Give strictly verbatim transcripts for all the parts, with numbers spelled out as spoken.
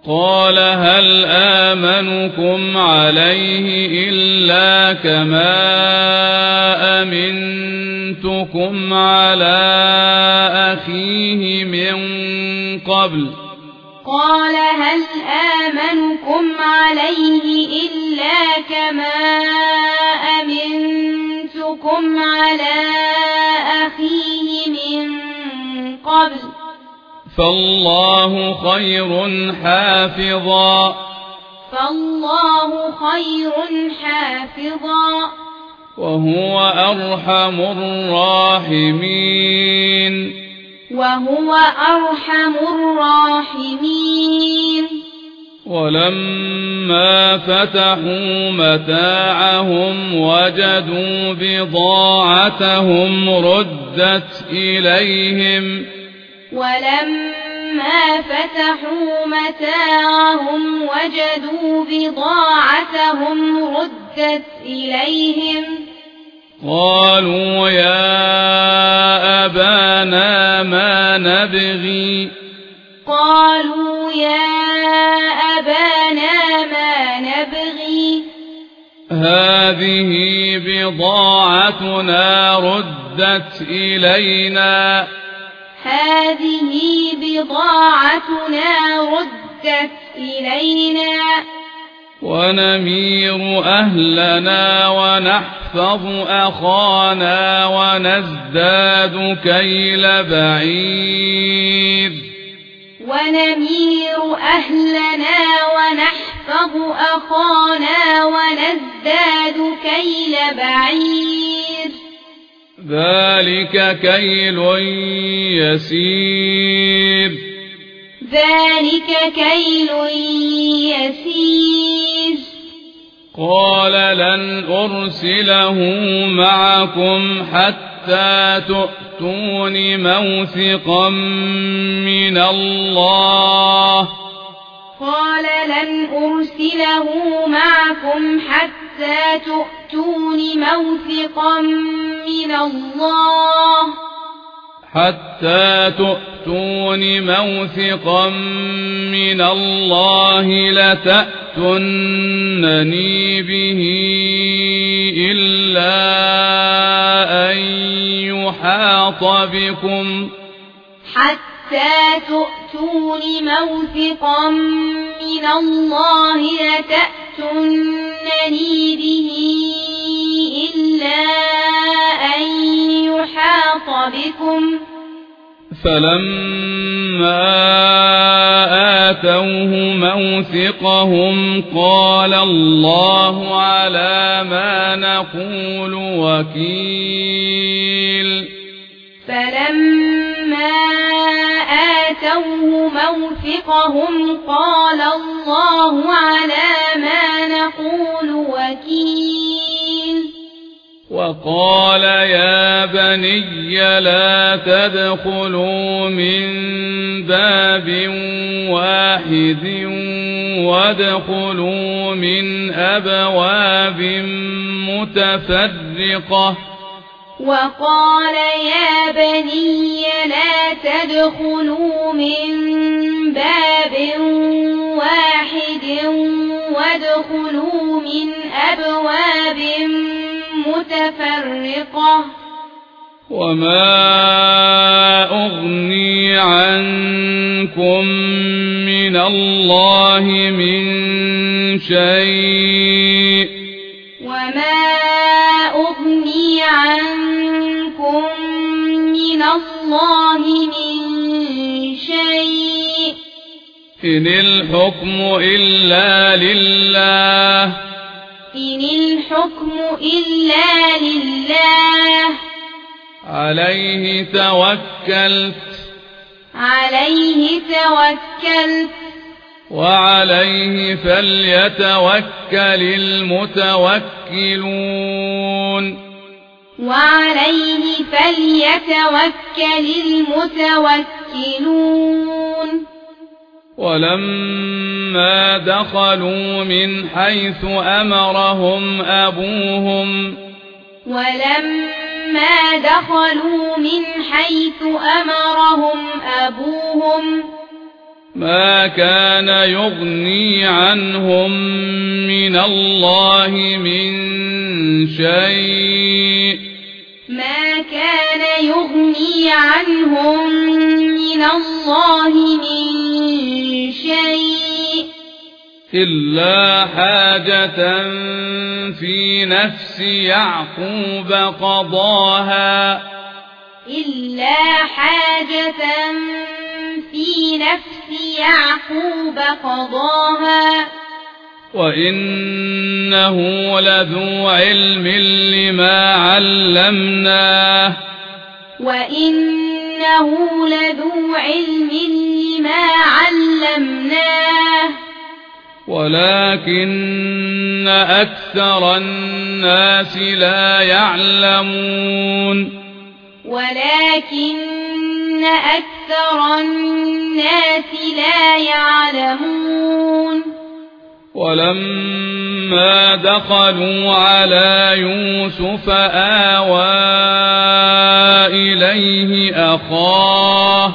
قال هل آمنكم عليه إلا كما أمنتكم على أخيه من قبل قال هل آمنكم عليه إلا كما أمنتكم على أخيه من قبل فالله خير حافظا فالله خير حافظا وهو أرحم الراحمين وهو أرحم الراحمين ولما فتحوا متاعهم وجدوا بضاعتهم ردت إليهم ولما فتحوا متاعهم وجدوا بضاعتهم ردت إليهم قالوا يا أبانا ما نبغي قالوا يا أبانا ما نبغي هذه بضاعتنا ردت إلينا هذه بضاعتنا ردت إلينا ونمير أهلنا ونحفظ أخانا ونزداد كيل بعير ونمير أهلنا ونحفظ أخانا ونزداد كيل بعير ذلك كيل يسير ذلك كيل يسير قال لن أرسله معكم حتى تؤتون موثقا من الله قال لن أرسله معكم حتى تؤتون موثقا من الله حتى تؤتون موثقا من الله لتأتونني به إلا أن يحاط بكم حتى تؤتون موثقا من الله لتأتونني به إلا أن يحاط بكم فلما آتوه موثقهم قال الله على ما نقول وكيل فلما آتوه موثقهم قال الله على ما نقول وكيل وقال يا بني لا تدخلوا من باب واحد وادخلوا من أبواب متفرقة وقال يا بني لا تدخلوا من باب واحد وادخلوا من أبواب متفرقة وما أغني عنكم من الله من شيء وما أغني عنكم من الله من شيء إن الحكم إلا لله إن الحكم إلا لله عليه توكلت عليه توكلت وعليه فليتوكل المتوكلون وعليه فليتوكل المتوكلون ولما دخلوا من حيث أمرهم أبوهم ولما دخلوا من حيث أمرهم أبوهم ما كان يغني عنهم من الله من شيء ما كان يغني عنهم من الله من شيء إلا حاجة في نفس يعقوب قضاها إلا حاجة في نفس يعقوب قضاها وإنه لذو علم لما علمناه وإنه لذو علم لما علمناه ولكن أكثر الناس لا يعلمون ولكن أكثر الناس لا يعلمون ولما دخلوا على يوسف آوى إليه أخاه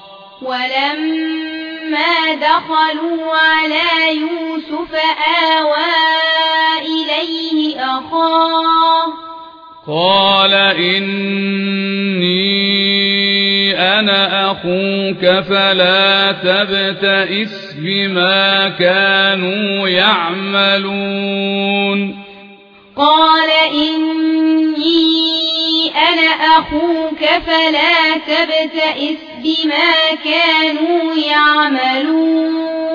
ولما دخلوا على يوسف آوى إليه أخاه قال إني أنا أخوك فلا تبتئس بما كانوا يعملون قال إني أنا أخوك فلا تبتئس بما كانوا يعملون